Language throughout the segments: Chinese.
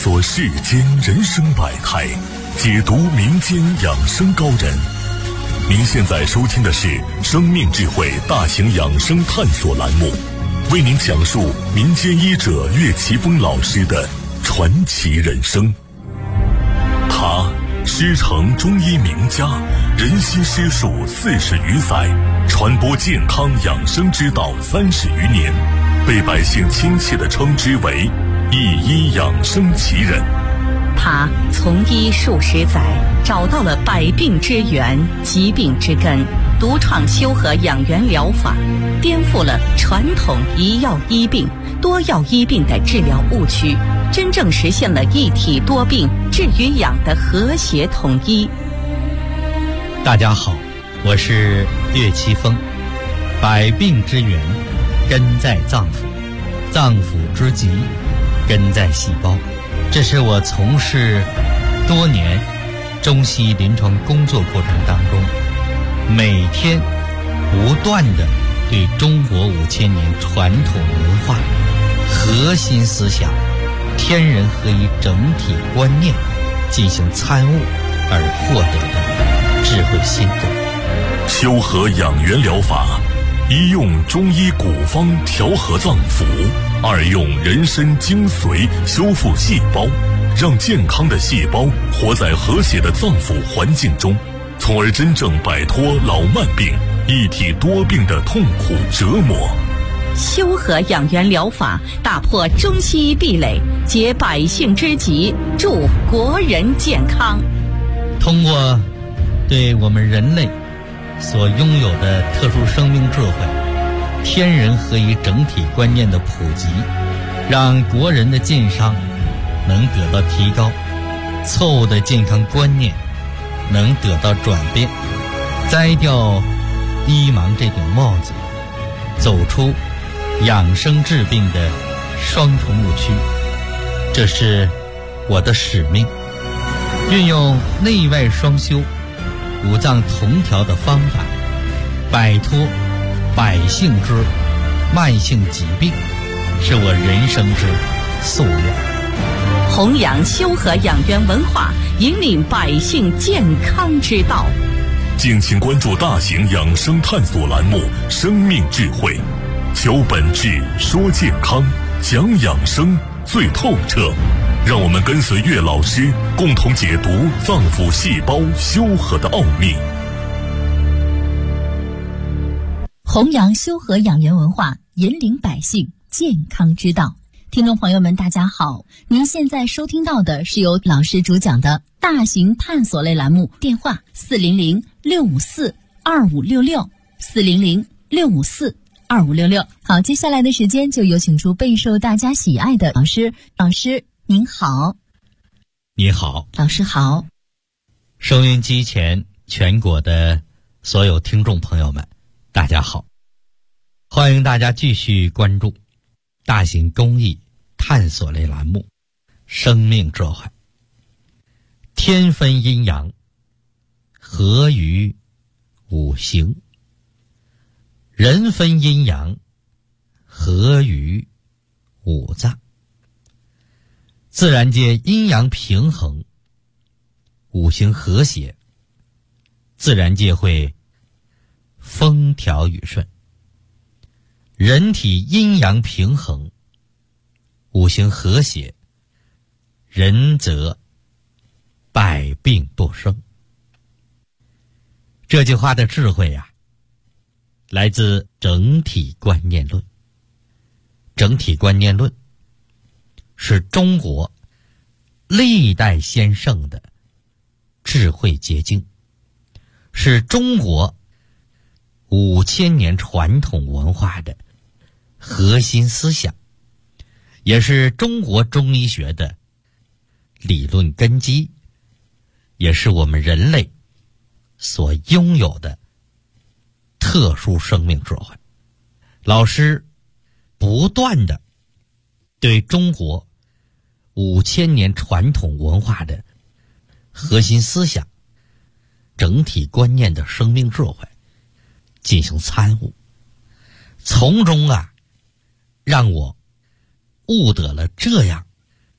索世间人生百态，解读民间养生高人。您现在收听的是生命智慧大型养生探索栏目，为您讲述民间医者岳奇峰老师的传奇人生。他师承中医名家，人心师术40余载，传播健康养生之道30余年，被百姓亲切地称之为一医养生奇人。 他从医数十载，找到了百病之源、疾病之根，独创修和养元疗法，颠覆了传统一药医病、多药医病的治疗误区，真正实现了一体多病治与养的和谐统一。 大家好，我是岳奇峰。百病之源根在脏腑，脏腑之疾根在细胞。这是我从事多年中西医临床工作过程当中，每天不断地对中国5000年传统文化核心思想天人合一整体观念进行参悟而获得的智慧心得。 修和养元疗法，一用中医古方调和脏腑，二用人参精髓修复细胞，让健康的细胞活在和谐的脏腑环境中，从而真正摆脱老慢病、一体多病的痛苦折磨。 修和养元疗法打破中西医壁垒，解百姓之急，助国人健康。 通过对我们人类所拥有的特殊生命智慧、天人合一整体观念的普及，让国人的健康能得到提高，错误的健康观念能得到转变，摘掉医盲这顶帽子，走出养生治病的双重误区。这是我的使命，运用内外双修、五脏同调的方法，摆脱百姓之慢性疾病，是我人生之夙愿。 弘扬修和养元文化，引领百姓健康之道。 敬请关注大型养生探索栏目《生命智慧》，求本质，说健康，讲养生最透彻。让我们跟随岳老师，共同解读脏腑细胞修和的奥秘。 弘扬修和养元文化，引领百姓健康之道。听众朋友们大家好，您现在收听到的是由老师主讲的大型探索类栏目，电话400-654-2566 400-654-2566。好，接下来的时间就有请出备受大家喜爱的老师。老师您好。 你好。 老师好。 收音机前全国的所有听众朋友们大家好，欢迎大家继续关注大型公益探索类栏目《生命智慧》。天分阴阳，合于五行；人分阴阳，合于五脏。自然界阴阳平衡，五行和谐，自然界会风调雨顺。人体阴阳平衡，五行和谐，人则百病不生。这句话的智慧呀，来自整体观念论。整体观念论是中国历代先圣的智慧结晶，是中国5000年传统文化的核心思想，也是中国中医学的理论根基，也是我们人类所拥有的特殊生命智慧。老师不断地对中国5000年传统文化的核心思想、整体观念的生命智慧进行参悟，从中让我悟得了这样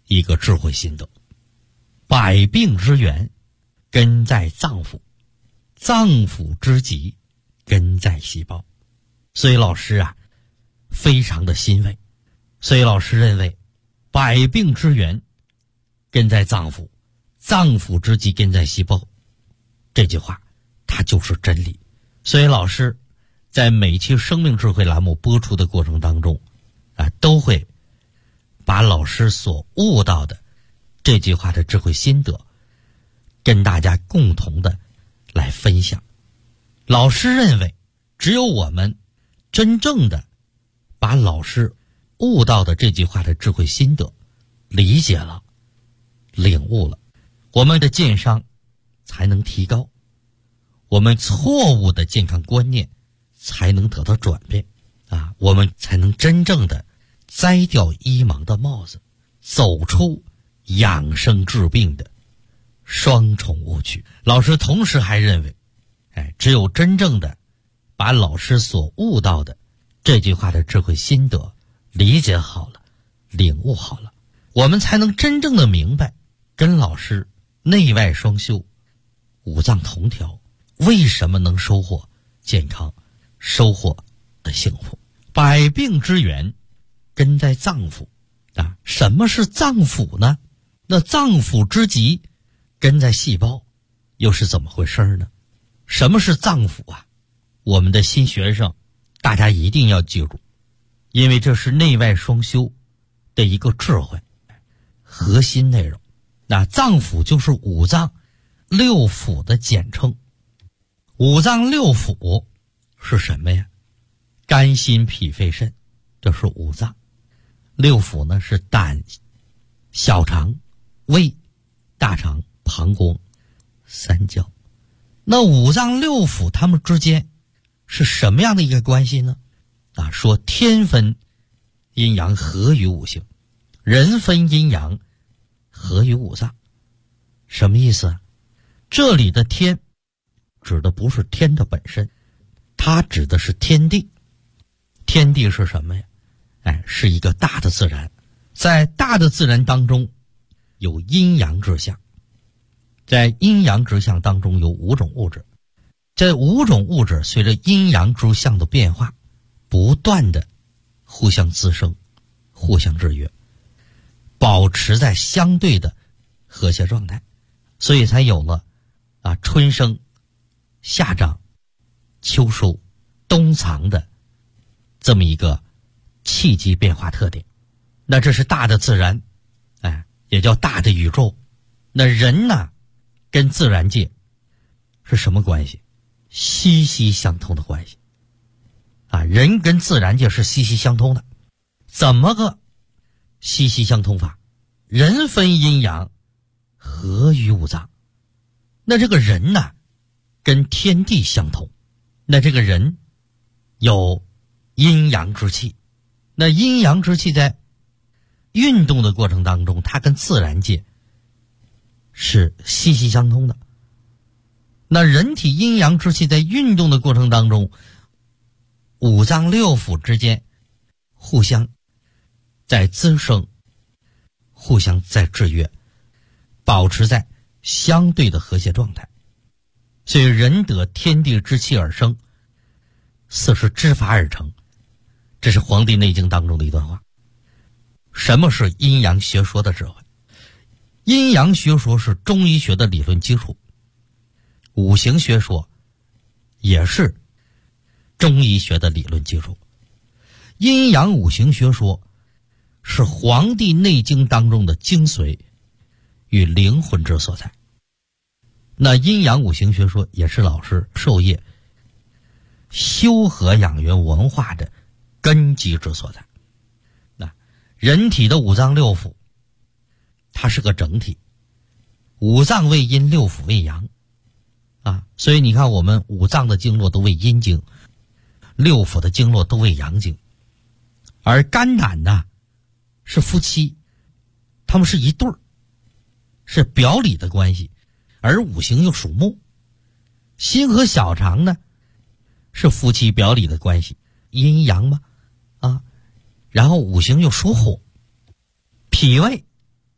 一个智慧心得。百病之源根在脏腑，脏腑之疾根在细胞。所以老师啊非常的欣慰，所以老师认为百病之源根在脏腑，脏腑之疾根在细胞，这句话它就是真理。所以老师在每期生命智慧栏目播出的过程当中都会把老师所悟到的这句话的智慧心得跟大家共同的来分享。老师认为只有我们真正的把老师悟到的这句话的智慧心得理解了、领悟了，我们的健商才能提高，我们错误的健康观念才能得到转变我们才能真正的摘掉医盲的帽子，走出养生治病的双重误区。老师同时还认为只有真正的把老师所悟到的这句话的智慧心得理解好了、领悟好了，我们才能真正的明白跟老师内外双修、五脏同调为什么能收获健康、收获的幸福。百病之源根在脏腑什么是脏腑呢？那脏腑之疾根在细胞，又是怎么回事呢？什么是脏腑我们的新学生大家一定要记住，因为这是内外双修的一个智慧核心内容。那脏腑就是五脏六腑的简称。五脏六腑是什么呀？肝心脾肺肾，这是五脏。六腑呢是胆、小肠、胃、大肠、膀胱、三焦。那五脏六腑它们之间是什么样的一个关系呢？说天分阴阳合于五行，人分阴阳合于五脏。什么意思这里的天指的不是天的本身，它指的是天地。天地是什么呀？是一个大的自然，在大的自然当中有阴阳之象，在阴阳之象当中有五种物质，这五种物质随着阴阳之象的变化不断的互相滋生、互相制约，保持在相对的和谐状态，所以才有了春生、夏长、秋收、冬藏的这么一个气机变化特点。那这是大的自然，也叫大的宇宙。那人呢跟自然界是什么关系？息息相通的关系人跟自然界是息息相通的。怎么个息息相通法？人分阴阳合于五脏。那这个人呢跟天地相通，那这个人有阴阳之气，那阴阳之气在运动的过程当中，它跟自然界是息息相通的。那人体阴阳之气在运动的过程当中，五脏六腑之间互相在滋生，互相在制约，保持在相对的和谐状态。所以人得天地之气而生，四时之法而成，这是《黄帝内经》当中的一段话。什么是阴阳学说的智慧？阴阳学说是中医学的理论基础，五行学说也是中医学的理论基础。阴阳五行学说是《黄帝内经》当中的精髓与灵魂之所在。那阴阳五行学说也是老师授业修和养元文化的根基之所在。那人体的五脏六腑它是个整体，五脏为阴，六腑为阳所以你看我们五脏的经络都为阴经，六腑的经络都为阳经。而肝胆呢是夫妻，他们是一对儿，是表里的关系。而五行又属木，心和小肠呢是夫妻表里的关系，阴阳嘛然后五行又属火，脾胃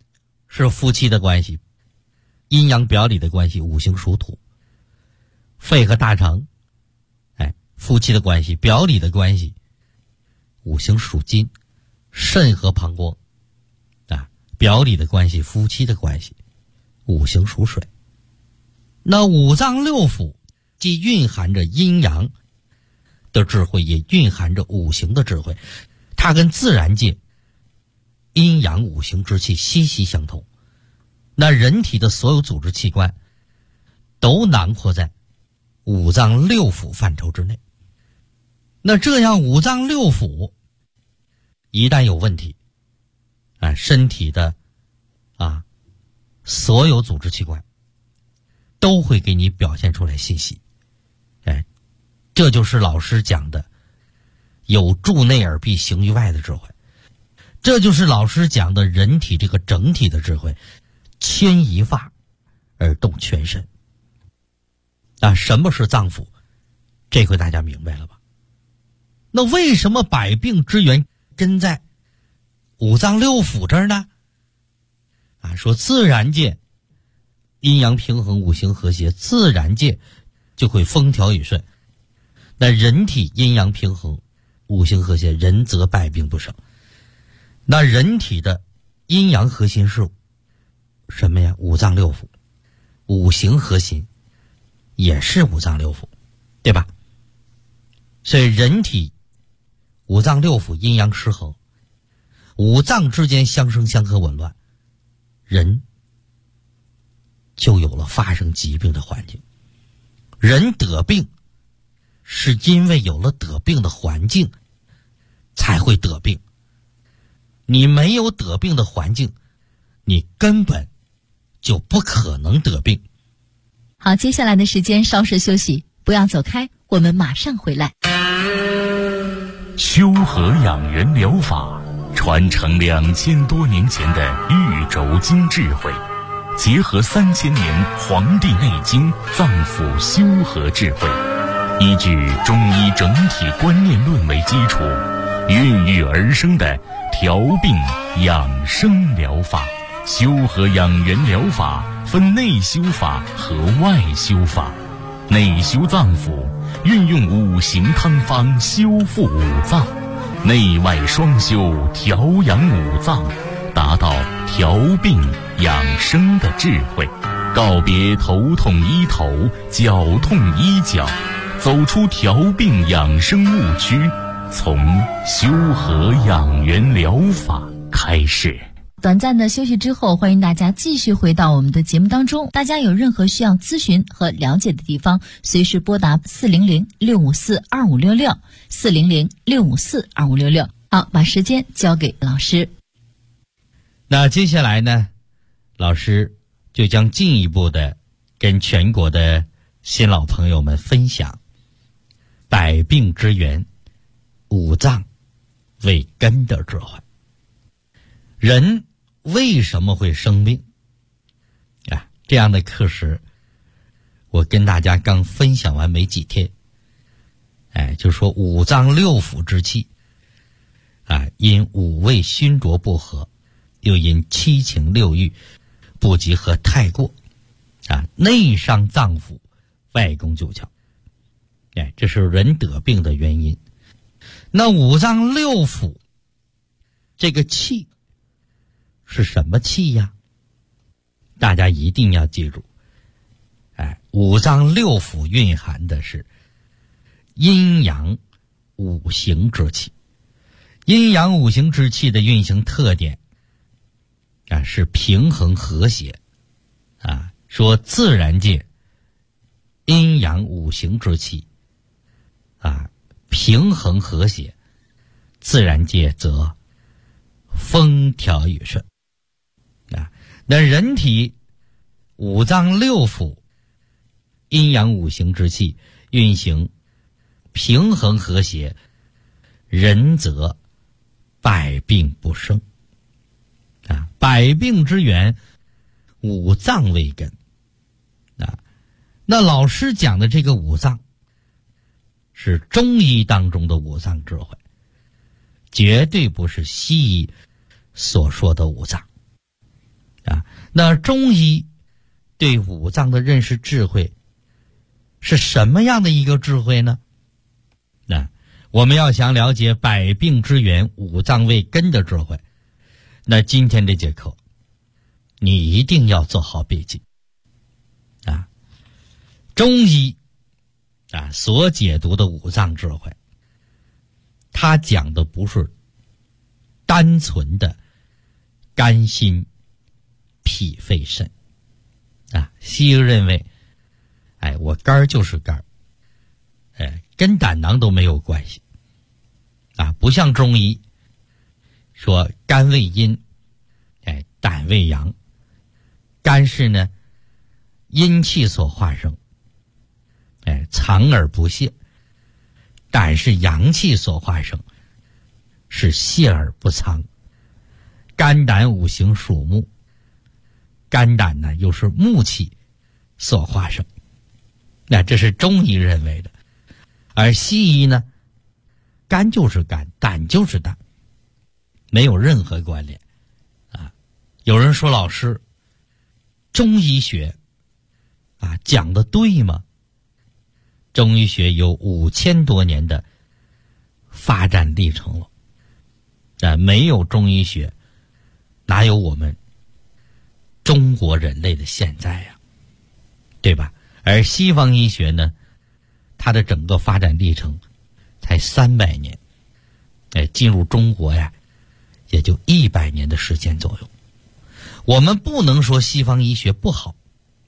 是夫妻的关系，阴阳表里的关系，五行属土。肺和大肠，夫妻的关系，表里的关系，五行属金。肾和膀胱，表里的关系，夫妻的关系，五行属水。那五脏六腑既蕴含着阴阳的智慧，也蕴含着五行的智慧，它跟自然界阴阳五行之气息息相通。那人体的所有组织器官都囊括在五脏六腑范畴之内。那这样五脏六腑一旦有问题，身体的所有组织器官都会给你表现出来信息。这就是老师讲的有助内而必行于外的智慧，这就是老师讲的人体这个整体的智慧，牵一发而动全身。什么是脏腑？这回大家明白了吧？那为什么百病之源真在五脏六腑这儿呢？说自然界阴阳平衡，五行和谐，自然界就会风调雨顺。那人体阴阳平衡，五行和谐，人则百病不生。那人体的阴阳核心是什么呀？五脏六腑。五行核心也是五脏六腑，对吧？所以人体五脏六腑阴阳失衡，五脏之间相生相克紊乱，人就有了发生疾病的环境。人得病是因为有了得病的环境才会得病，你没有得病的环境，你根本就不可能得病。 好，接下来的时间稍事休息，不要走开，我们马上回来。 修和养元疗法传承2000多年前的玉轴经智慧，结合3000年《黄帝内经》脏腑修和智慧，依据中医整体观念论为基础，孕育而生的调病养生疗法。修和养元疗法分内修法和外修法。内修脏腑，运用五行汤方修复五脏；内外双修，调养五脏，达到调病养生的智慧。告别头痛医头，脚痛医脚，走出调病养生误区，从修和养元疗法开始。 短暂的休息之后，欢迎大家继续回到我们的节目当中。大家有任何需要咨询和了解的地方，随时拨打400-654-2566 400-654-2566。好，把时间交给老师。 那接下来呢，老师就将进一步的跟全国的新老朋友们分享百病之源，五脏为根的智慧。人为什么会生病这样的课时，我跟大家刚分享完没几天，就说五脏六腑之气因五味熏浊不和，又因七情六欲不及和太过内伤脏腑，外攻九窍，这是人得病的原因。那五脏六腑这个气是什么气呀？大家一定要记住，五脏六腑蕴含的是阴阳五行之气。阴阳五行之气的运行特点是平衡和谐说自然界阴阳五行之气平衡和谐，自然界则风调雨顺那人体五脏六腑阴阳五行之气运行平衡和谐，人则百病不生百病之源，五脏为根那老师讲的这个五脏是中医当中的五脏智慧，绝对不是西医所说的五脏那中医对五脏的认识智慧是什么样的一个智慧呢？我们要想了解百病之源、五脏为根的智慧，那今天这节课你一定要做好笔记。中医所解读的五脏智慧，它讲的不是单纯的肝心脾肺肾西医认为我肝就是肝，跟胆囊都没有关系不像中医说肝为阴胆为阳，肝是呢阴气所化生藏而不泄，胆是阳气所化生，是泄而不藏。肝胆五行属木，肝胆呢又是木气所化生，那这是中医认为的。而西医呢，肝就是肝，胆就是胆，没有任何关联有人说老师，中医学讲的对吗？中医学有5000多年的发展历程了没有中医学哪有我们中国人类的现在对吧？而西方医学呢，它的整个发展历程才300年进入中国也就100年的时间左右。我们不能说西方医学不好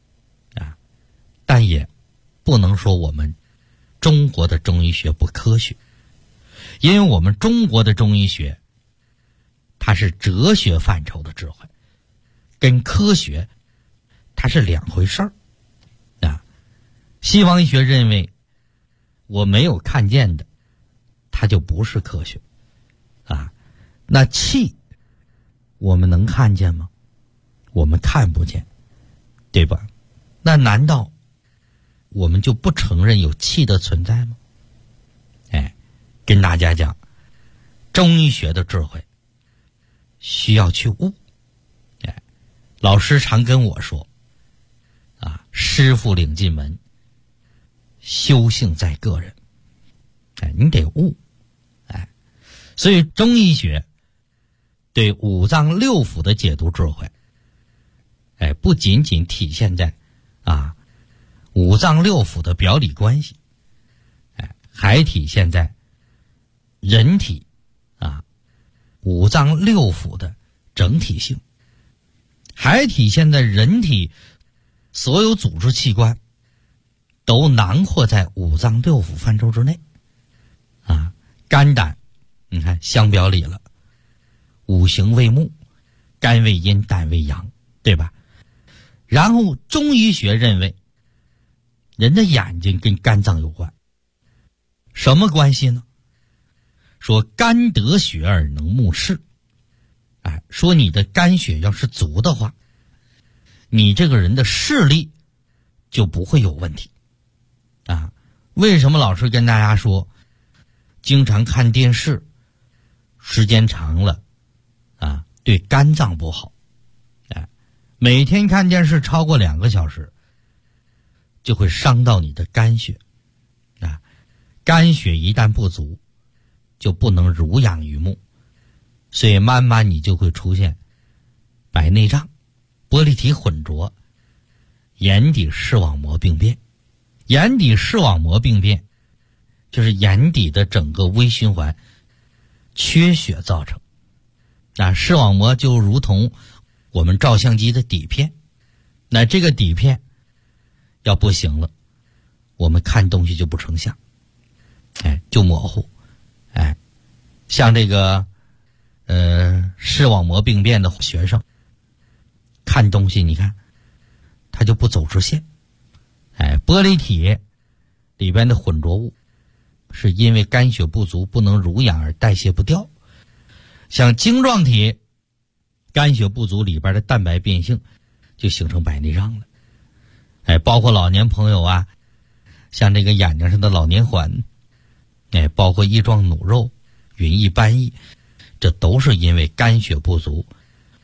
但也不能说我们中国的中医学不科学，因为我们中国的中医学它是哲学范畴的智慧，跟科学它是两回事儿西方医学认为我没有看见的它就不是科学那气我们能看见吗？我们看不见，对吧？那难道我们就不承认有气的存在吗？跟大家讲，中医学的智慧需要去悟老师常跟我说师傅领进门，修行在个人你得悟所以中医学对五脏六腑的解读智慧不仅仅体现在五脏六腑的表里关系还体现在人体五脏六腑的整体性，还体现在人体所有组织器官都囊括在五脏六腑范畴之内肝胆你看相表里了，五行为木，肝为阴，胆为阳，对吧？然后中医学认为人的眼睛跟肝脏有关，什么关系呢？说肝得血而能目视说你的肝血要是足的话，你这个人的视力就不会有问题为什么老师跟大家说经常看电视时间长了对肝脏不好每天看电视超过2个小时就会伤到你的肝血肝血一旦不足就不能濡养于目，所以慢慢你就会出现白内障、玻璃体混浊、眼底视网膜病变。眼底视网膜病变就是眼底的整个微循环缺血造成视网膜就如同我们照相机的底片，那这个底片要不行了，我们看东西就不成像就模糊像这个视网膜病变的学生看东西你看他就不走直线玻璃体里边的混浊物是因为肝血不足不能濡养而代谢不掉，像晶状体肝血不足里边的蛋白变性就形成白内障了包括老年朋友像这个眼睛上的老年环包括翼状弩肉、云翳斑翳，这都是因为肝血不足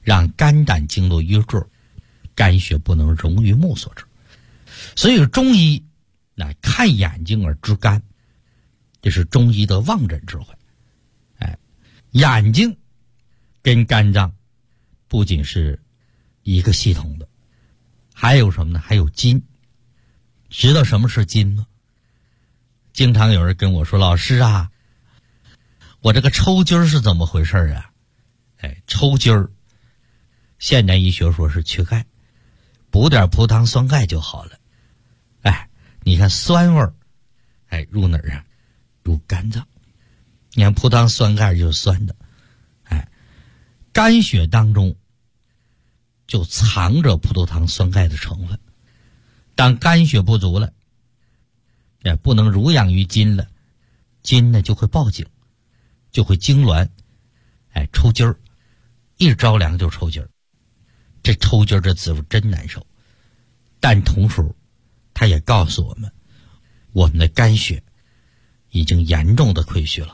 让肝胆经络约住，肝血不能溶于目所致。所以中医看眼睛而知肝，这是中医的望诊智慧。眼睛跟肝脏不仅是一个系统的，还有什么呢？还有筋。知道什么是筋吗？经常有人跟我说，老师啊，我这个抽筋是怎么回事啊？抽筋儿，现代医学说是缺钙，补点葡萄酸钙就好了。你看酸味儿，入哪儿啊？入肝脏。你看葡萄酸钙就是酸的，肝血当中就藏着葡萄糖酸钙的成分。当肝血不足了，不能濡养于筋了，筋呢就会报警，就会痉挛，抽筋儿，一着凉就抽筋儿。这抽筋儿这滋味真难受，但同时他也告诉我们，我们的肝血已经严重的亏虚了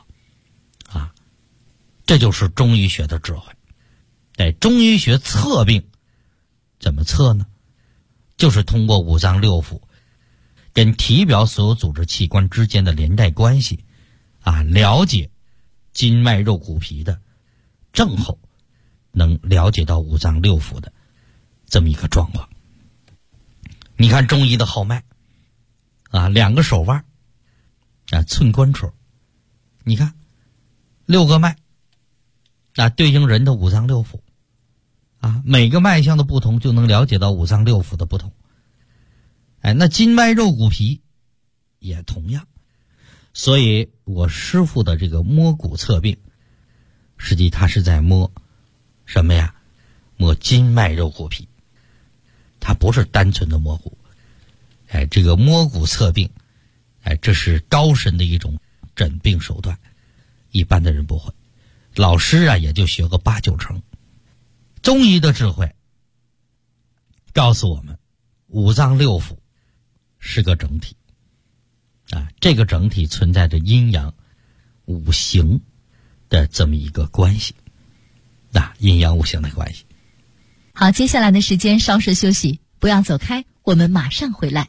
这就是中医学的智慧。中医学测病怎么测呢？就是通过五脏六腑跟体表所有组织器官之间的连带关系了解筋脉肉骨皮的症候，能了解到五脏六腑的这么一个状况。你看中医的号脉两个手腕寸关处，你看6个脉对应人的五脏六腑每个脉象的不同就能了解到五脏六腑的不同。那筋脉肉骨皮也同样。所以我师父的这个摸骨测病，实际他是在摸什么呀？摸筋脉肉骨皮，他不是单纯的摸骨。这个摸骨测病这是高深的一种诊病手段，一般的人不会。老师也就学个8、9成。中医的智慧告诉我们，五脏六腑是个整体这个整体存在着阴阳五行的这么一个关系阴阳五行的关系。 好，接下来的时间稍事休息，不要走开，我们马上回来。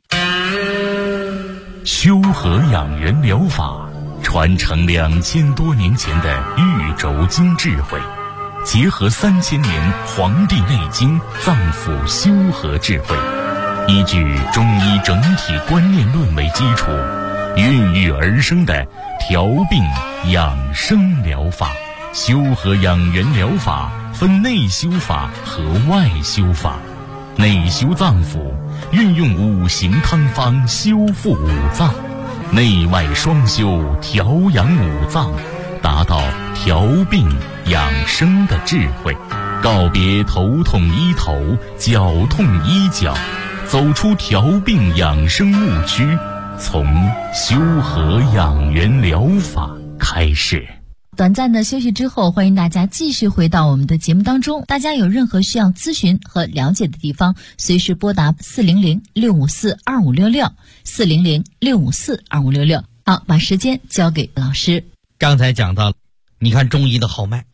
修和养元疗法传承2000多年前的玉轴经智慧，结合3000年《黄帝内经》脏腑修和智慧，依据中医整体观念论为基础，孕育而生的调病养生疗法。修和养元疗法分内修法和外修法。内修脏腑，运用五行汤方修复五脏；内外双修，调养五脏，达到调病养生的智慧。告别头痛医头，脚痛医脚，走出调病养生误区，从修和养元疗法开始。 短暂的休息之后，欢迎大家继续回到我们的节目当中。大家有任何需要咨询和了解的地方，随时拨打400-654-2566 400-654-2566。好，把时间交给老师。 刚才讲到，你看中医的号脉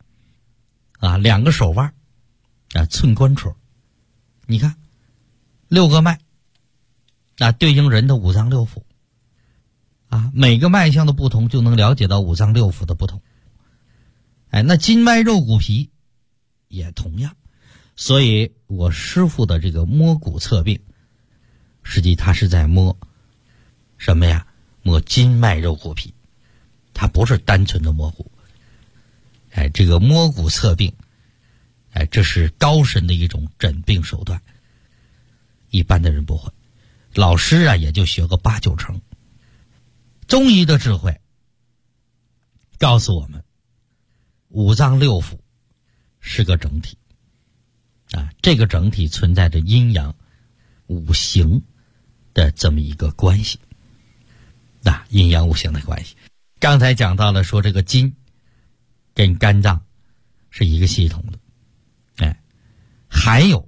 2个手腕寸关处，你看6个脉对应人的五脏六腑每个脉象的不同就能了解到五脏六腑的不同。那筋脉肉骨皮也同样。所以我师父的这个摸骨测病，实际他是在摸什么呀？摸筋脉肉骨皮，他不是单纯的摸骨。这个摸骨测病这是高深的一种诊病手段，一般的人不会。老师也就学个8、9成。中医的智慧告诉我们，五脏六腑是个整体这个整体存在着阴阳五行的这么一个关系阴阳五行的关系。刚才讲到了说这个筋跟肝脏是一个系统的还有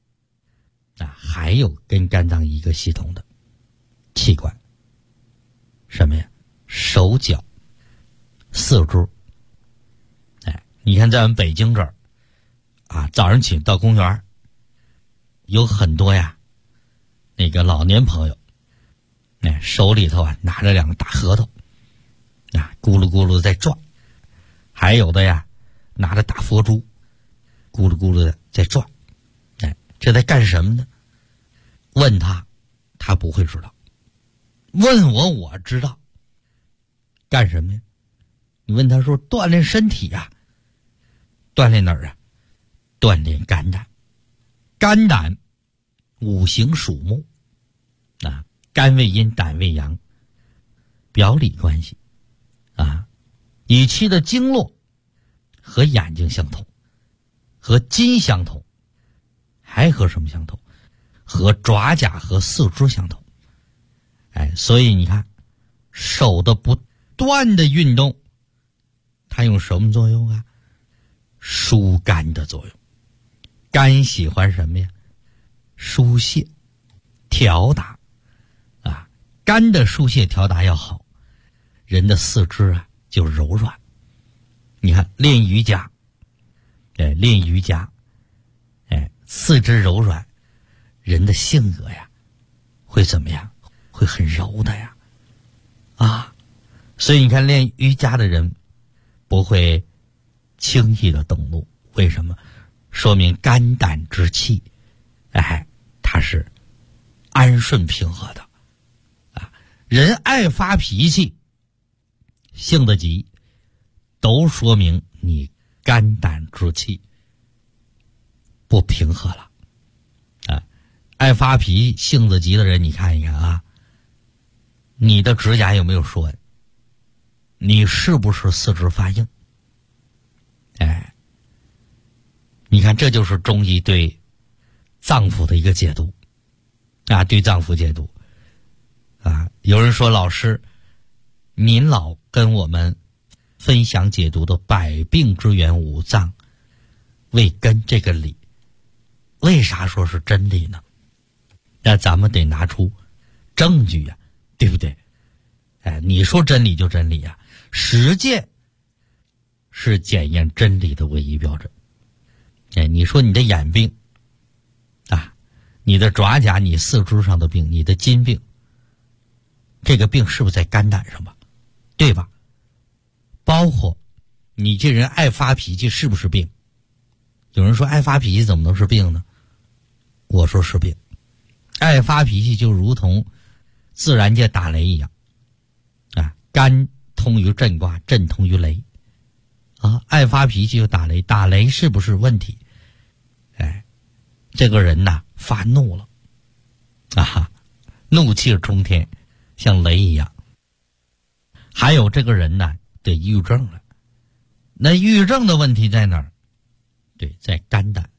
跟肝脏一个系统的器官，什么呀？手脚四肢。你看在我们北京这儿啊，早上起到公园，有很多呀那个老年朋友，手里头啊拿着两个大核桃啊，咕噜咕噜在转，还有的呀拿着大佛珠，咕噜咕噜的在转，这在干什么呢？问他不会知道，问我知道。干什么呀？你问他说锻炼身体呀，锻炼哪儿啊？锻炼肝胆。肝胆五行属木啊，肝为阴，胆为阳，表里关系啊。乙期的经络和眼睛相同，和筋相同，还和什么相同？和爪甲和四肢相同。所以你看手的不断的运动，它有什么作用啊？疏肝的作用。肝喜欢什么呀？疏泄调达啊，肝的疏泄调达要好，人的四肢啊就柔软。你看练瑜伽，四肢柔软，人的性格呀会怎么样？会很柔的呀啊！所以你看练瑜伽的人不会轻易的动怒，为什么？说明肝胆之气它是安顺平和的啊。人爱发脾气，性子急，都说明你肝胆之气不平和了啊。爱发脾气性子急的人，你看一看啊，你的指甲有没有说你是不是四肢发硬？你看这就是中医对脏腑的一个解读啊，对脏腑解读啊。有人说老师您老跟我们分享解读的百病之源五脏为根这个理，为啥说是真理呢？那咱们得拿出证据呀，对不对？你说真理就真理呀，实践是检验真理的唯一标准。你说你的眼病啊，你的爪甲，你四肢上的病，你的筋病，这个病是不是在肝胆上吧？对吧？包括你这人爱发脾气是不是病？有人说爱发脾气怎么能是病呢？我说是病。爱发脾气就如同自然界打雷一样啊，肝通于震卦，震通于雷啊，爱发脾气就打雷，打雷是不是问题？这个人呐发怒了啊，怒气冲天，像雷一样。还有这个人呢得抑郁症了，那抑郁症的问题在哪儿？对，在肝胆。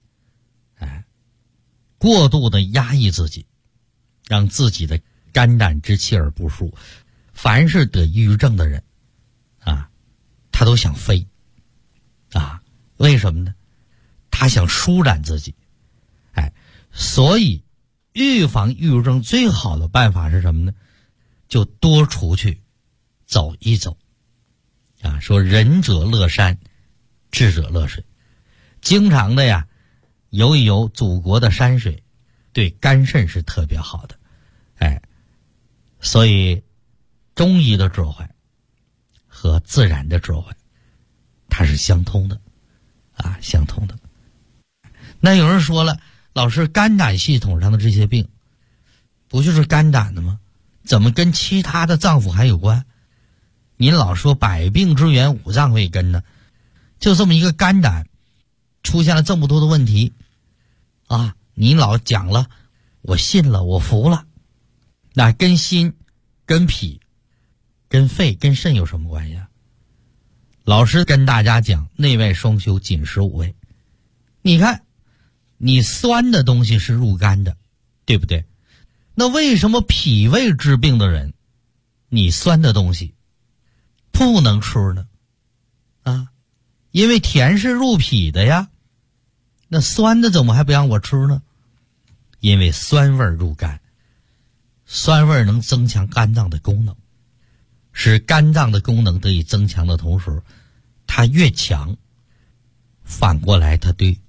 过度的压抑自己，让自己的肝胆之气而不舒。凡是得抑郁症的人啊，他都想飞啊，为什么呢？他想舒展自己。所以预防抑郁症最好的办法是什么呢？就多出去走一走啊。说仁者乐山，智者乐水，经常的呀游一游祖国的山水，对肝肾是特别好的。所以中医的智慧和自然的智慧它是相通的啊，相通的。那有人说了，老师肝胆系统上的这些病不就是肝胆的吗？怎么跟其他的脏腑还有关？您老说百病之源五脏为根呢，就这么一个肝胆出现了这么多的问题啊！您老讲了，我信了，我服了。那跟心、跟脾、跟肺、跟肾有什么关系啊？老师跟大家讲，内外双修，紧实五味。你看你酸的东西是入肝的，对不对？那为什么脾胃治病的人你酸的东西不能吃呢？啊，因为甜是入脾的呀，那酸的怎么还不让我吃呢？因为酸味入肝，酸味能增强肝脏的功能，使肝脏的功能得以增强的同时，它越强，反过来它对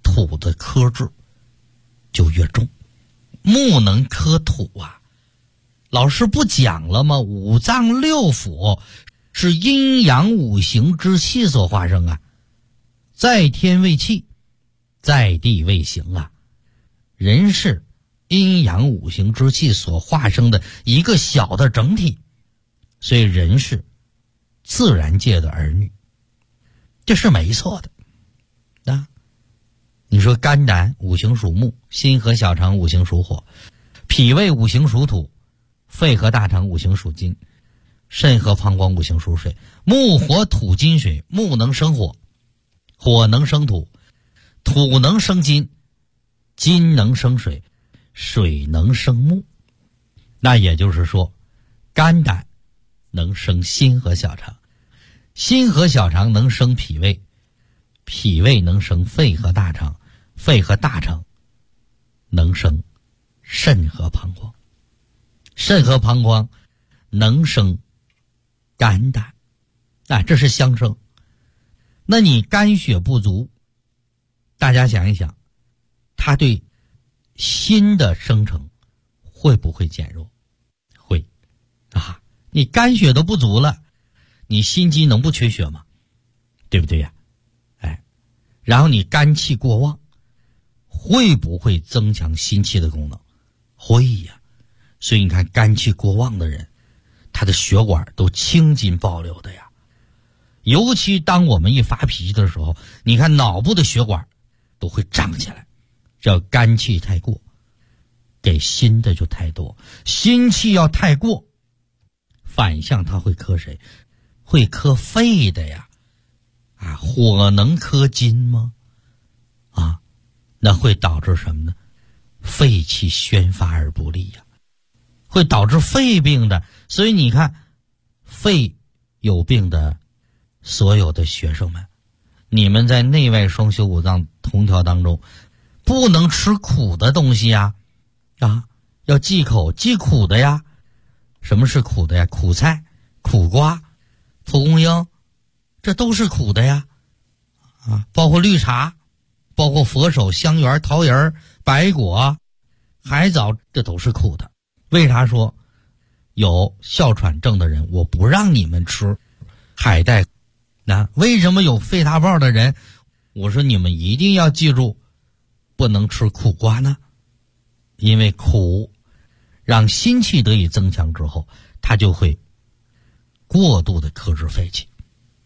土的科质就越重。木能克土啊，老师不讲了吗？五脏六腑是阴阳五行之气所化生啊，在天为气，在地为形啊。人是阴阳五行之气所化生的一个小的整体，所以人是自然界的儿女，这是没错的啊。你说肝胆五行属木，心和小肠五行属火，脾胃五行属土，肺和大肠五行属金，肾和膀胱五行属水。木火土金水，木能生火，火能生土，土能生金，金能生水，水能生木。那也就是说，肝胆能生心和小肠，心和小肠能生脾胃，脾胃能生肺和大肠，肺和大肠能生肾和膀胱，肾和膀胱能生肝胆啊，这是相生。那你肝血不足，大家想一想，它对心的生成会不会减弱？会啊，你肝血都不足了，你心肌能不缺血吗？对不对呀？然后你肝气过旺，会不会增强心气的功能？会呀。所以你看肝气过旺的人，他的血管都青筋暴流的呀。尤其当我们一发脾气的时候，你看脑部的血管都会胀起来，这肝气太过，给心的就太多。心气要太过，反向它会克谁？会克肺的呀。啊，火能克金吗？啊，那会导致什么呢？肺气宣发而不利呀，会导致肺病的。所以你看，肺有病的所有的学生们，你们在内外双修五脏同调当中，不能吃苦的东西呀，啊，要忌口，忌苦的呀。什么是苦的呀？苦菜、苦瓜、蒲公英，这都是苦的呀，啊，包括绿茶，包括佛手、香橼、桃仁、白果、海藻，这都是苦的。为啥说有哮喘症的人我不让你们吃海带？那为什么有肺大泡的人我说你们一定要记住不能吃苦瓜呢？因为苦让心气得以增强之后，它就会过度的克制肺气。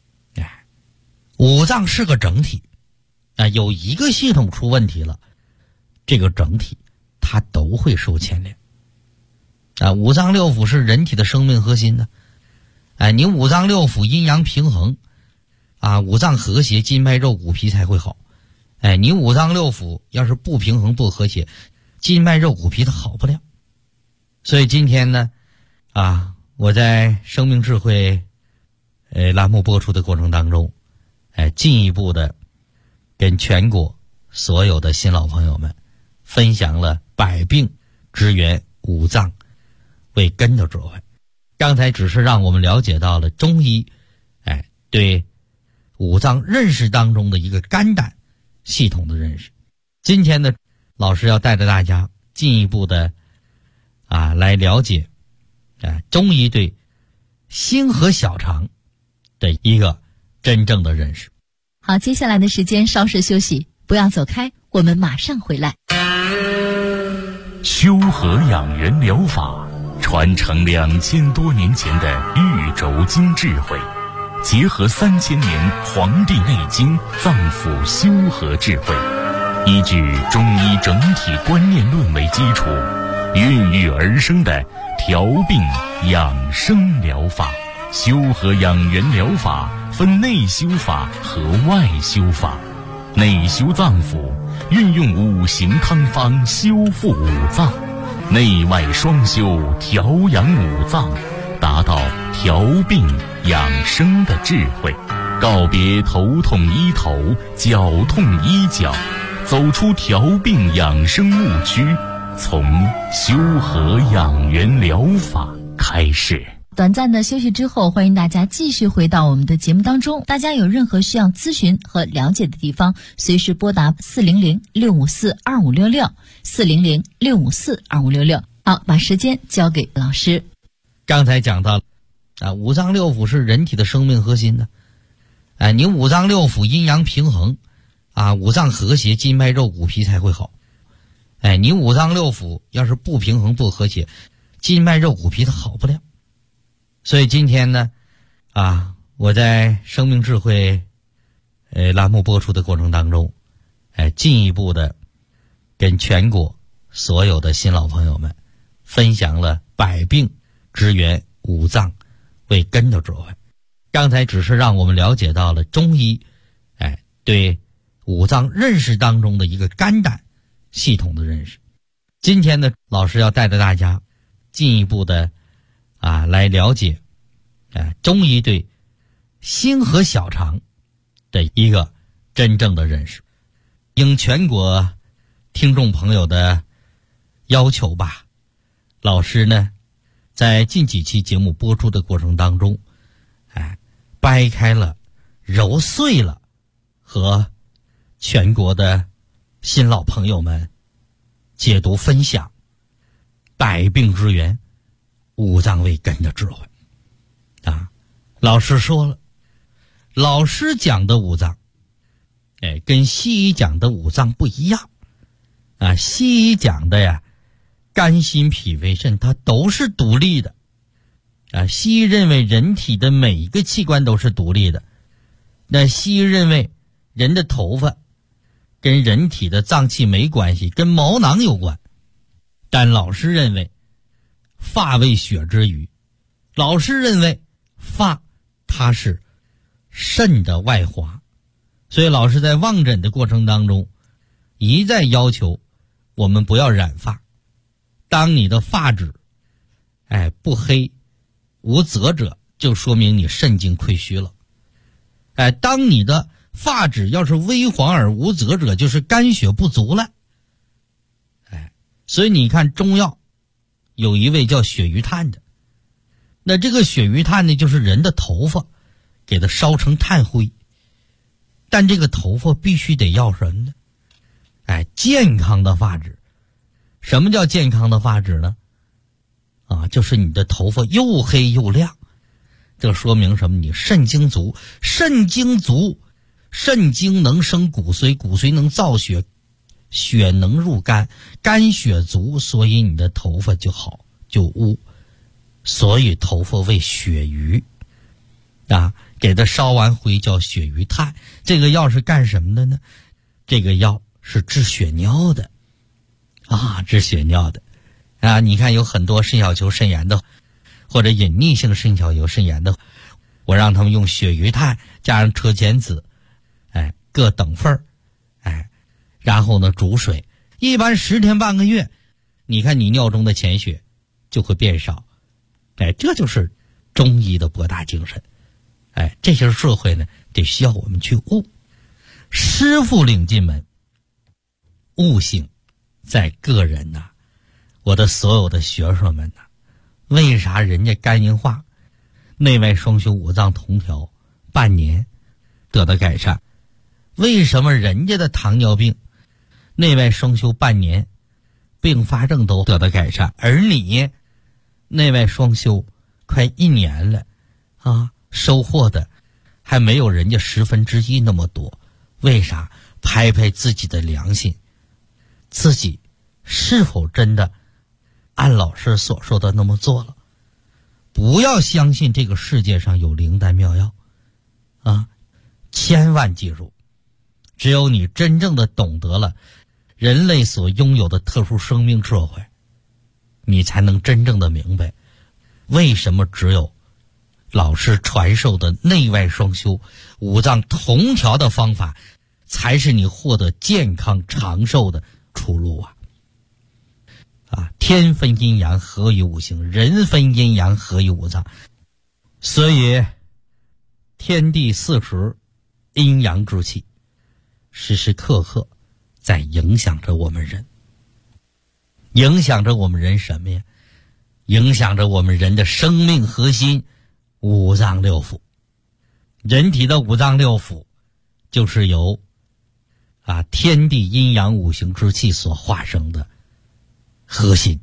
五脏是个整体啊，有一个系统出问题了，这个整体它都会受牵连啊。五脏六腑是人体的生命核心呢，你五脏六腑阴阳平衡啊，五脏和谐，筋脉肉骨皮才会好。你五脏六腑要是不平衡不和谐，筋脉肉骨皮它好不了。所以今天呢，我在生命智慧栏目播出的过程当中，进一步的跟全国所有的新老朋友们分享了百病之源五脏为根的智慧。刚才只是让我们了解到了中医对五脏认识当中的一个肝胆系统的认识。今天呢，老师要带着大家进一步的来了解中医对心和小肠的一个真正的认识。 好，接下来的时间稍事休息，不要走开，我们马上回来。 修和养元疗法传承2000多年前的玉轴经智慧，结合3000年《黄帝内经》脏腑修和智慧，依据中医整体观念论为基础，孕育而生的调病养生疗法。修和养元疗法分内修法和外修法。内修脏腑，运用五行汤方修复五脏；内外双修，调养五脏，达到调病养生的智慧。告别头痛医头，脚痛医脚，走出调病养生误区，从修和养元疗法开始。 短暂的休息之后，欢迎大家继续回到我们的节目当中。大家有任何需要咨询和了解的地方，随时拨打400-654-2566 400-654-2566。好，把时间交给老师。 刚才讲到五脏六腑是人体的生命核心的。你五脏六腑阴阳平衡五脏和谐，筋脉肉骨皮才会好。你五脏六腑要是不平衡不和谐，筋脉肉骨皮它好不了。所以今天呢我在生命智慧栏目播出的过程当中进一步的跟全国所有的新老朋友们分享了百病之源五脏为根的智慧。刚才只是让我们了解到了中医对五脏认识当中的一个肝胆系统的认识。今天呢，老师要带着大家进一步的来了解中医对心和小肠的一个真正的认识。应全国听众朋友的要求吧，老师呢在近几期节目播出的过程当中掰开了揉碎了和全国的新老朋友们解读分享百病之源五脏为根的智慧老师说了，老师讲的五脏跟西医讲的五脏不一样西医讲的呀肝心脾肺肾它都是独立的西医认为人体的每一个器官都是独立的。那西医认为人的头发跟人体的脏器没关系，跟毛囊有关。但老师认为发为血之余，老师认为发它是肾的外华。所以老师在望诊的过程当中一再要求我们不要染发。当你的发质不黑无泽者，就说明你肾精亏虚了。当你的发质要是微黄而无泽者，就是肝血不足了。所以你看中药有一味叫血鱼炭的，那这个血鱼炭呢，就是人的头发给它烧成炭灰。但这个头发必须得要什么呢？健康的发质。什么叫健康的发质呢？就是你的头发又黑又亮，这说明什么？你肾精足，肾精足，肾精能生骨髓，骨髓能造血，血能入肝，肝血足，所以你的头发就好就乌。所以头发为血鱼给它烧完灰叫血鱼炭。这个药是干什么的呢？这个药是治血尿的治血尿的你看有很多肾小球肾炎的或者隐匿性肾小球肾炎的，我让他们用血鱼炭加上车前子各等份然后呢煮水，一般10天半个月，你看你尿中的潜血就会变少。这就是中医的博大精深。这些智慧呢得需要我们去悟。师傅领进门，悟性在个人我的所有的学生们为啥人家肝硬化内外双修五脏同调半年得到改善？为什么人家的糖尿病内外双修半年并发症都得到改善，而你内外双修快1年了收获的还没有人家1/10那么多？为啥？拍拍自己的良心，自己是否真的按老师所说的那么做了？不要相信这个世界上有灵丹妙药千万记住，只有你真正的懂得了人类所拥有的特殊生命智慧，你才能真正的明白为什么只有老师传授的内外双修五脏同调的方法才是你获得健康长寿的出路天分阴阳合于五行，人分阴阳合于五脏。所以天地40阴阳之气时时刻刻在影响着我们人。影响着我们人什么呀？ 影响着我们人的生命核心五脏六腑。人体的五脏六腑就是由天地阴阳五行之气所化生的核心。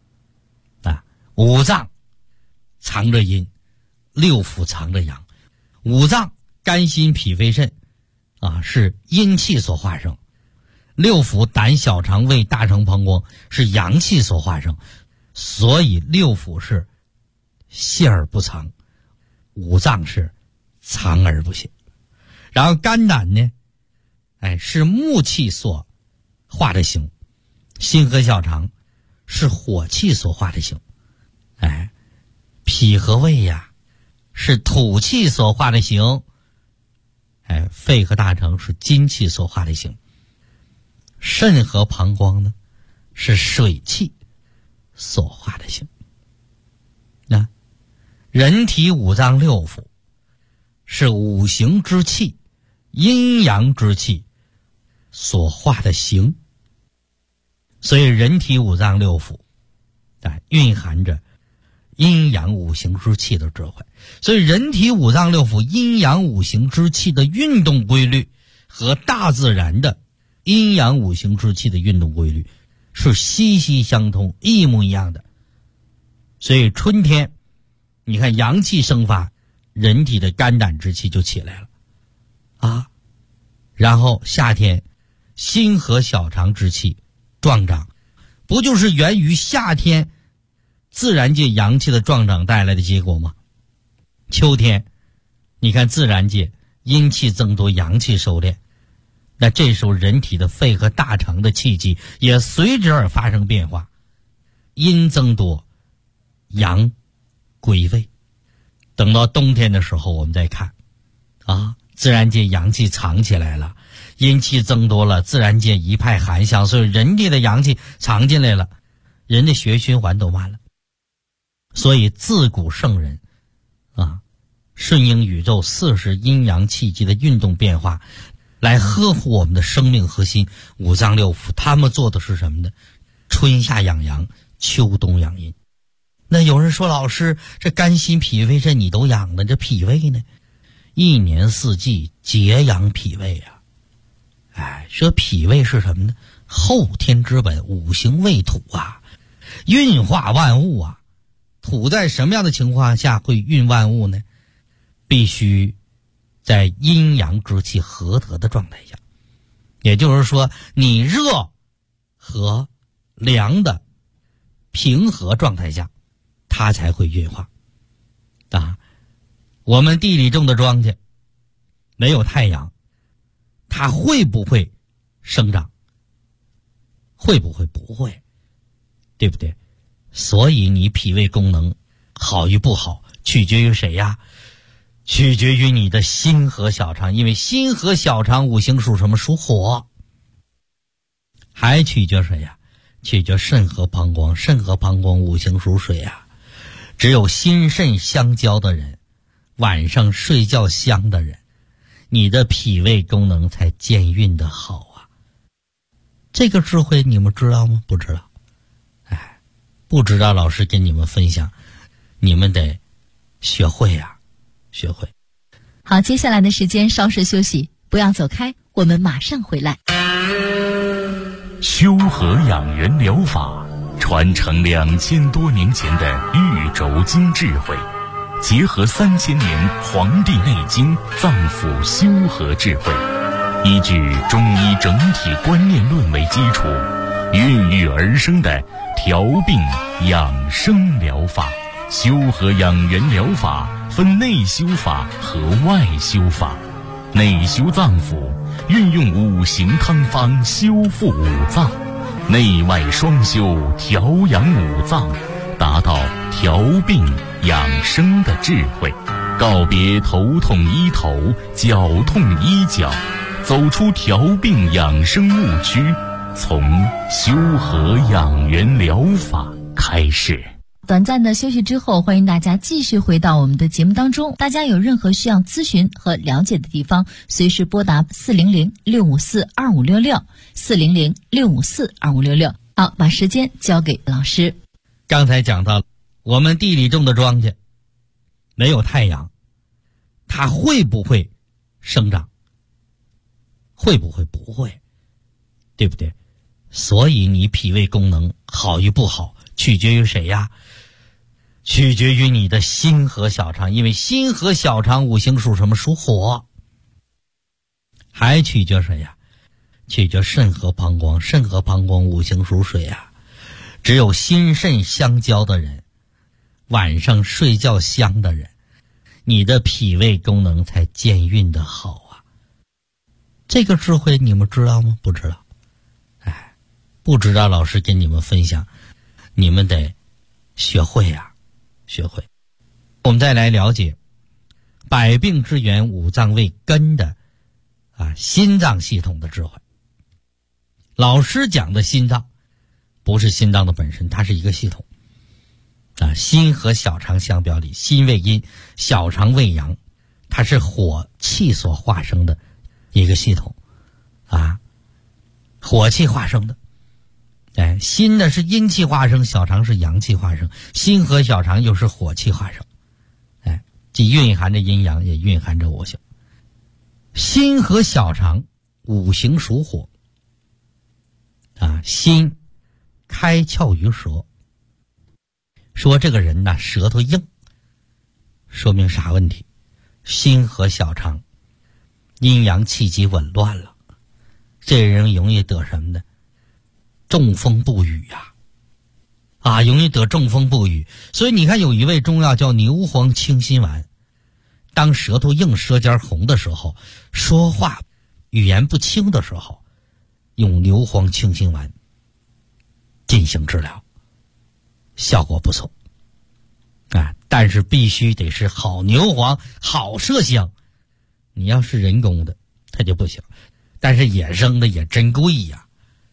五脏藏着阴，六腑藏着阳。五脏肝心脾肺肾是阴气所化生，六腑胆小肠胃大肠膀胱是阳气所化生，所以六腑是泄而不藏，五脏是藏而不泄。然后肝胆呢是木气所化的形，心和小肠是火气所化的形，脾和胃是土气所化的形，肺和大肠是金气所化的形，肾和膀胱呢是水气所化的形。人体五脏六腑是五行之气、阴阳之气所化的形，所以人体五脏六腑蕴含着阴阳五行之气的智慧。所以人体五脏六腑阴阳五行之气的运动规律和大自然的阴阳五行之气的运动规律是息息相通，一模一样的。所以春天你看阳气生发，人体的肝胆之气就起来了然后夏天心和小肠之气壮长，不就是源于夏天自然界阳气的壮长带来的结果吗？秋天你看自然界阴气增多，阳气收敛，那这时候人体的肺和大肠的气机也随之而发生变化，阴增多，阳归位。等到冬天的时候我们再看自然界阳气藏起来了，阴气增多了，自然界一派寒香，所以人体的阳气藏进来了，人的血液循环都慢了。所以自古圣人顺应宇宙40阴阳气机的运动变化，来呵护我们的生命核心五脏六腑。他们做的是什么呢？春夏养阳，秋冬养阴。那有人说，老师，这肝心脾肺肾你都养了，这脾胃呢？一年四季节养脾胃说脾胃是什么呢？后天之本，五行为土运化万物土在什么样的情况下会运万物呢？必须在阴阳之气合得的状态下，也就是说你热和凉的平和状态下，它才会运化我们地里种的庄稼没有太阳，它会不会生长？会不会？不会，对不对？所以你脾胃功能好与不好取决于谁取决于你的心和小肠，因为心和小肠五行属什么？属火。还取决谁取决肾和膀胱，肾和膀胱五行属水只有心肾相交的人，晚上睡觉香的人，你的脾胃功能才健运的好这个智慧你们知道吗？不知道。不知道，老师跟你们分享，你们得学会学会。 好，接下来的时间稍事休息，不要走开，我们马上回来。 修和养元疗法传承2000多年前的玉轴经智慧，结合3000年《黄帝内经》脏腑修和智慧，依据中医整体观念论为基础，孕育而生的调病养生疗法。修和养元疗法分内修法和外修法。内修脏腑，运用五行汤方修复五脏；内外双修，调养五脏，达到调病养生的智慧。告别头痛医头，脚痛医脚，走出调病养生误区，从修和养元疗法开始。 短暂的休息之后，欢迎大家继续回到我们的节目当中。大家有任何需要咨询和了解的地方，随时拨打400-654-2566 400-654-2566。好，把时间交给老师。 刚才讲到我们地里种的庄稼没有太阳，它会不会生长？会不会？不会，对不对？所以你脾胃功能好与不好取决于谁呀？取决于你的心和小肠，因为心和小肠五行属什么？属火。还取决谁呀？取决肾和膀胱，肾和膀胱五行属水啊。只有心肾相交的人，晚上睡觉香的人，你的脾胃功能才健运的好啊。这个智慧你们知道吗？不知道。不知道，老师跟你们分享，你们得学会呀，学会。我们再来了解百病之源五脏为根的心脏系统的智慧。老师讲的心脏不是心脏的本身，它是一个系统心和小肠相表里，心为阴，小肠为阳，它是火气所化生的一个系统火气化生的。心呢是阴气化生，小肠是阳气化生，心和小肠又是火气化生，既蕴含着阴阳，也蕴含着五行。心和小肠五行属火心开窍于舌，说这个人舌头硬，说明啥问题？心和小肠阴阳气机紊乱了，这人容易得什么呢？中风不语容易得中风不语。所以你看有一味中药叫牛黄清心丸，当舌头硬舌尖红的时候，说话语言不清的时候，用牛黄清心丸进行治疗，效果不错但是必须得是好牛黄好麝香，你要是人工的它就不行，但是野生的也真贵呀。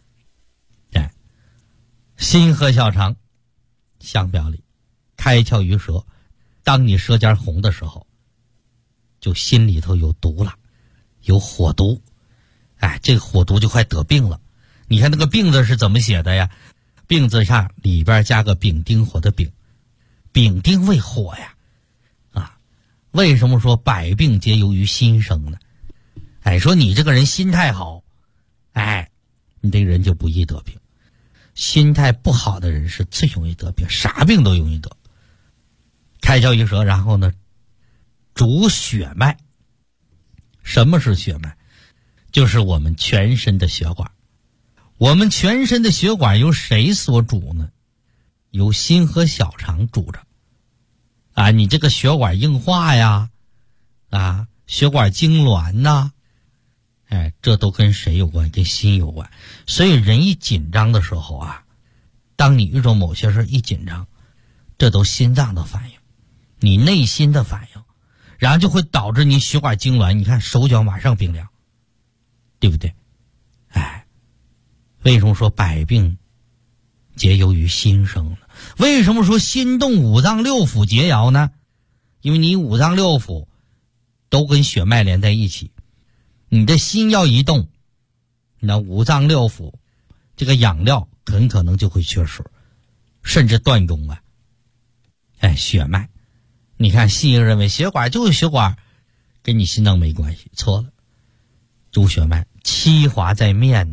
心和小肠相表里，开窍于舌，当你舌尖红的时候，就心里头有毒了，有火毒，这个火毒就快得病了。你看那个病字是怎么写的呀？病字上里边加个丙丁火的丙，丙丁为火呀为什么说百病皆由于心生呢？说你这个人心态好，你这个人就不易得病。心态不好的人是最容易得病，啥病都容易得。开窍于舌，然后呢主血脉。什么是血脉？就是我们全身的血管。我们全身的血管由谁所主呢？由心和小肠主着你这个血管硬化呀血管痉挛呐这都跟谁有关？跟心有关。所以人一紧张的时候当你遇到某些事一紧张，这都心脏的反应，你内心的反应，然后就会导致你血管痉挛，你看手脚马上冰凉，对不对？为什么说百病皆由于心生呢？为什么说心动五脏六腑皆爻呢？因为你五脏六腑都跟血脉连在一起，你的心要一动，那五脏六腑这个养料很可能就会缺失，甚至断供血脉，你看西医认为血管就是血管，跟你心脏没关系，错了。主血脉，七华在面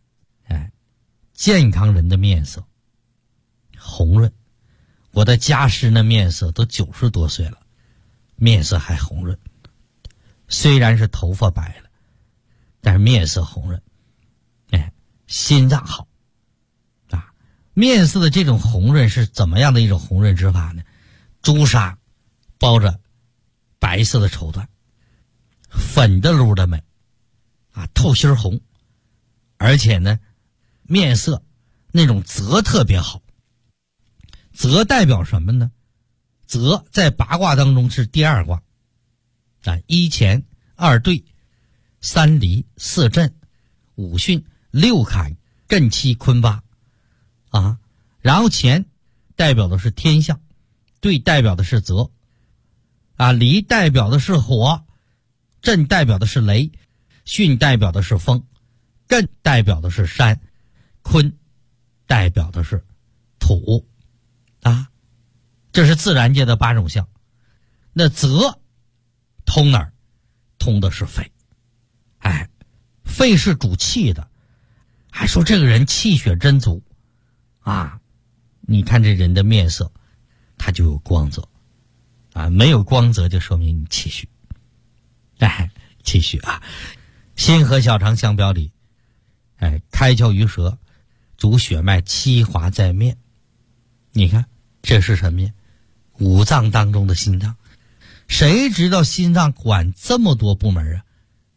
健康人的面色红润，我的家师的面色都90多岁了，面色还红润，虽然是头发白了，但是面色红润，心脏好面色的这种红润是怎么样的一种红润之法呢？朱砂包着白色的绸缎，粉的噜的美透心红，而且呢面色那种泽特别好。泽代表什么呢？泽在八卦当中是第二卦一乾二兑三离四震五巽六坎艮七坤八然后乾代表的是天象，兑代表的是泽离代表的是火，震代表的是雷，巽代表的是风，艮代表的是山，坤代表的是土这是自然界的8种相。那泽通哪儿？通的是肺。肺是主气的，还说这个人气血真足啊！你看这人的面色，他就有光泽啊，没有光泽就说明你气虚。气虚啊！心和小肠相表里，开窍于舌，主血脉，七华在面。你看这是什么呀？五脏当中的心脏。谁知道心脏管这么多部门啊？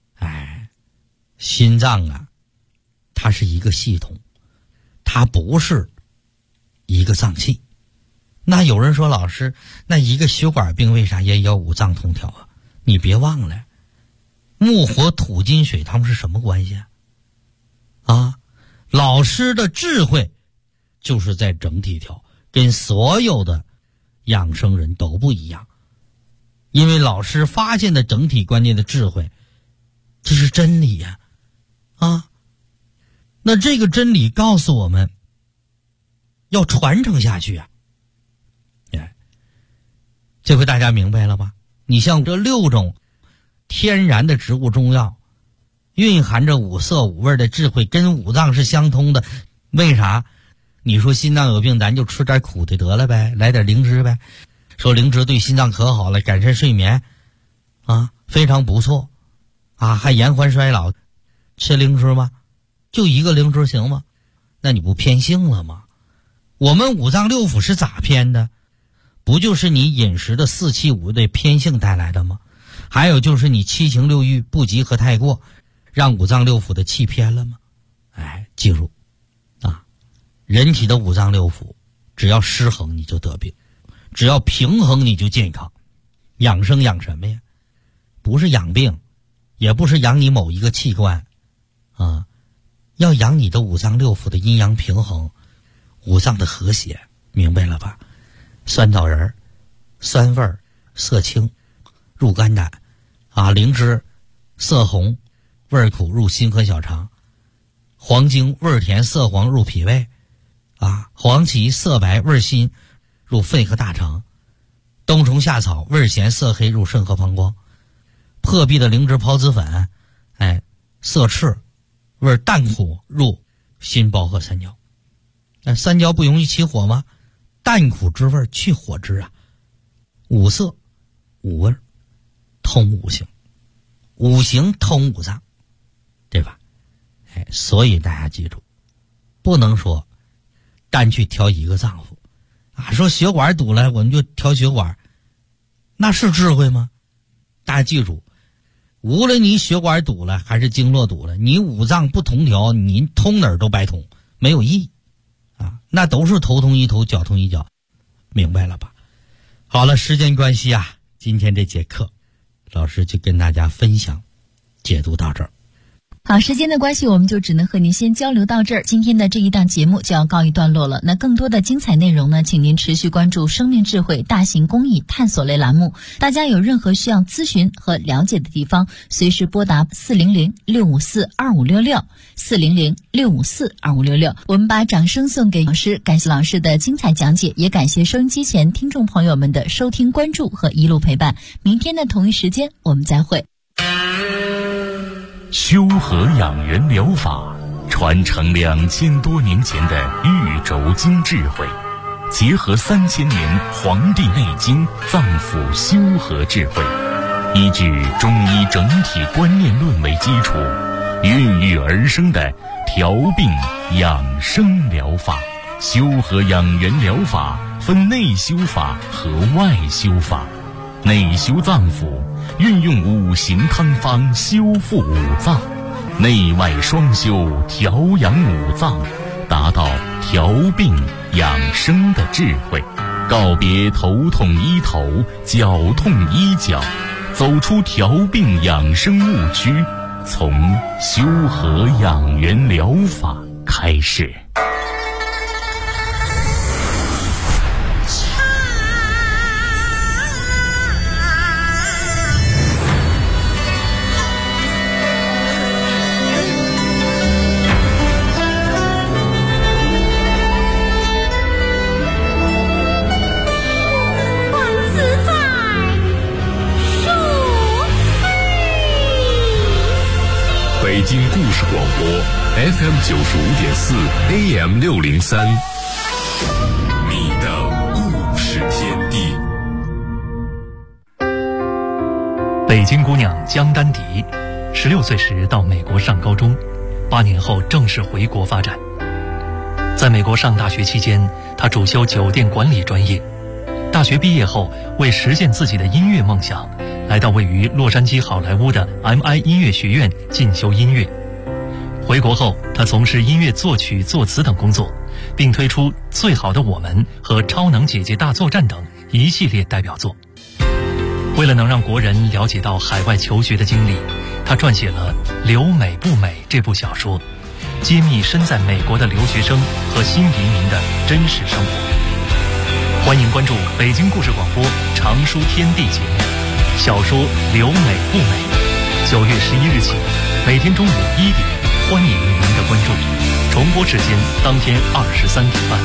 心脏啊，它是一个系统，它不是一个脏器。那有人说，老师，那一个血管病为啥也要五脏通调啊？你别忘了，木火土金水它们是什么关系啊？老师的智慧就是在整体调，跟所有的养生人都不一样。因为老师发现的整体观念的智慧，这是真理呀！那这个真理告诉我们，要传承下去啊！这回大家明白了吧？你像这6种天然的植物中药，蕴含着五色五味的智慧，跟五脏是相通的。为啥？你说心脏有病，咱就吃点苦的得了呗，来点灵芝呗。说灵芝对心脏可好了，改善睡眠啊，非常不错啊，还延缓衰老。吃灵芝吗？就一个灵芝行吗？那你不偏性了吗？我们五脏六腑是咋偏的？不就是你饮食的4气5味的偏性带来的吗？还有就是你7情6欲不及和太过，让五脏六腑的气偏了吗？记住啊，人体的五脏六腑只要失衡你就得病，只要平衡你就健康。养生养什么呀？不是养病，也不是养你某一个器官啊，要养你的五脏六腑的阴阳平衡，五脏的和谐，明白了吧？酸枣仁酸味儿色清入肝胆啊，灵芝色红味苦入心和小肠，黄精味甜色黄入脾胃啊，黄芪色白味辛入肺和大肠，冬虫夏草味咸色黑入肾和膀胱，破壁的灵芝孢子粉色赤味淡苦入心包和三焦。三焦不容易起火吗？淡苦之味去火之啊。五色五味通五行，五行通五脏，对吧？所以大家记住，不能说单去调一个脏腑啊，说血管堵了我们就调血管，那是智慧吗？大家记住，无论你血管堵了还是经络堵了，你五脏不同调，你通哪儿都白通，没有意义啊，那都是头痛医头，脚痛医脚，明白了吧？好了，时间关系啊，今天这节课老师就跟大家分享解读到这儿。 好，时间的关系，我们就只能和您先交流到这儿。今天的这一档节目就要告一段落了。那更多的精彩内容呢，请您持续关注生命智慧大型公益探索类栏目。大家有任何需要咨询和了解的地方，随时拨打400-654-2566 400-654-2566。我们把掌声送给老师，感谢老师的精彩讲解，也感谢收音机前听众朋友们的收听关注和一路陪伴。明天的同一时间我们再会。 修和养元疗法传承2000多年前的玉轴经智慧，结合3000年《黄帝内经》脏腑修和智慧，依据中医整体观念论为基础，孕育而生的调病养生疗法。修和养元疗法分内修法和外修法。内修脏腑，运用5行汤方修复五脏，内外双修调养五脏，达到调病养生的智慧。告别头痛医头，脚痛医脚，走出调病养生误区，从修和养元疗法开始。 北京故事广播 FM95.4 AM603， 你的故事天地。 北京姑娘江丹迪16岁时到美国上高中，8年后正式回国发展。在美国上大学期间，她主修酒店管理专业。大学毕业后，为实现自己的音乐梦想，来到位于洛杉矶好莱坞的 MI 音乐学院进修音乐。回国后，他从事音乐作曲、作词等工作，并推出《最好的我们》和《超能姐姐大作战》等一系列代表作。为了能让国人了解到海外求学的经历，他撰写了《留美不美》这部小说，揭秘身在美国的留学生和新移民的真实生活。欢迎关注北京故事广播常书天地节目小说《留美不美》，9月11日起，每天中午1点，欢迎您的关注。重播时间当天23点半。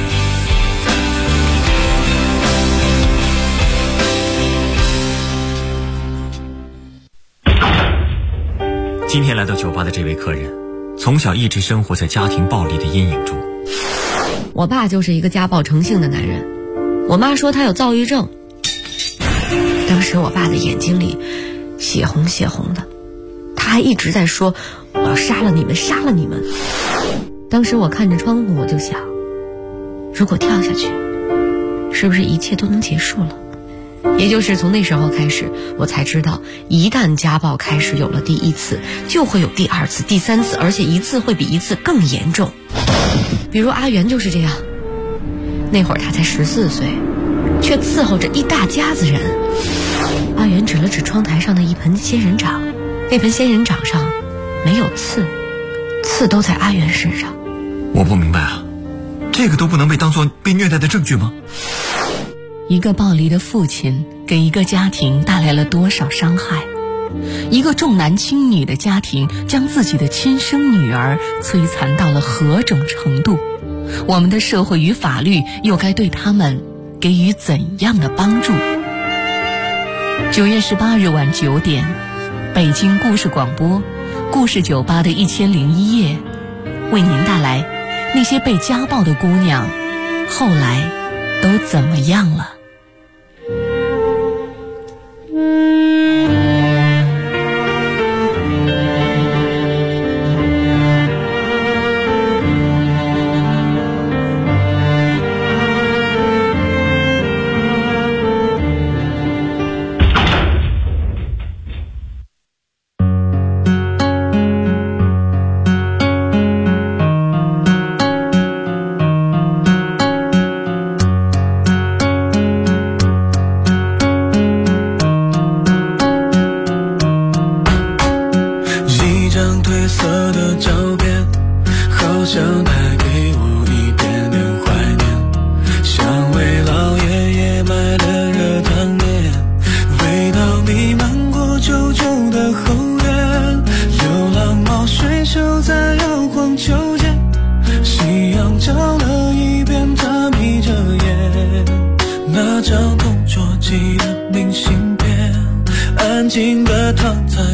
今天来到酒吧的这位客人，从小一直生活在家庭暴力的阴影中。 我爸就是一个家暴成性的男人，我妈说他有躁郁症。当时我爸的眼睛里血红血红的，他还一直在说我要杀了你们，杀了你们。当时我看着窗户，我就想，如果跳下去，是不是一切都能结束了？也就是从那时候开始，我才知道，一旦家暴开始有了第一次，就会有第二次、第三次，而且一次会比一次更严重。比如阿元就是这样，那会儿他才14岁，却伺候着一大家子人。阿元指了指窗台上的一盆仙人掌，那盆仙人掌上没有刺，刺都在阿元身上。 我不明白啊，这个都不能被当作被虐待的证据吗？ 一个暴力的父亲给一个家庭带来了多少伤害？一个重男轻女的家庭将自己的亲生女儿摧残到了何种程度？我们的社会与法律又该对他们给予怎样的帮助？9月18日晚9点，北京故事广播故事酒吧的1001夜，为您带来那些被家暴的姑娘后来都怎么样了。 那张同桌寄的明信片，安静地躺在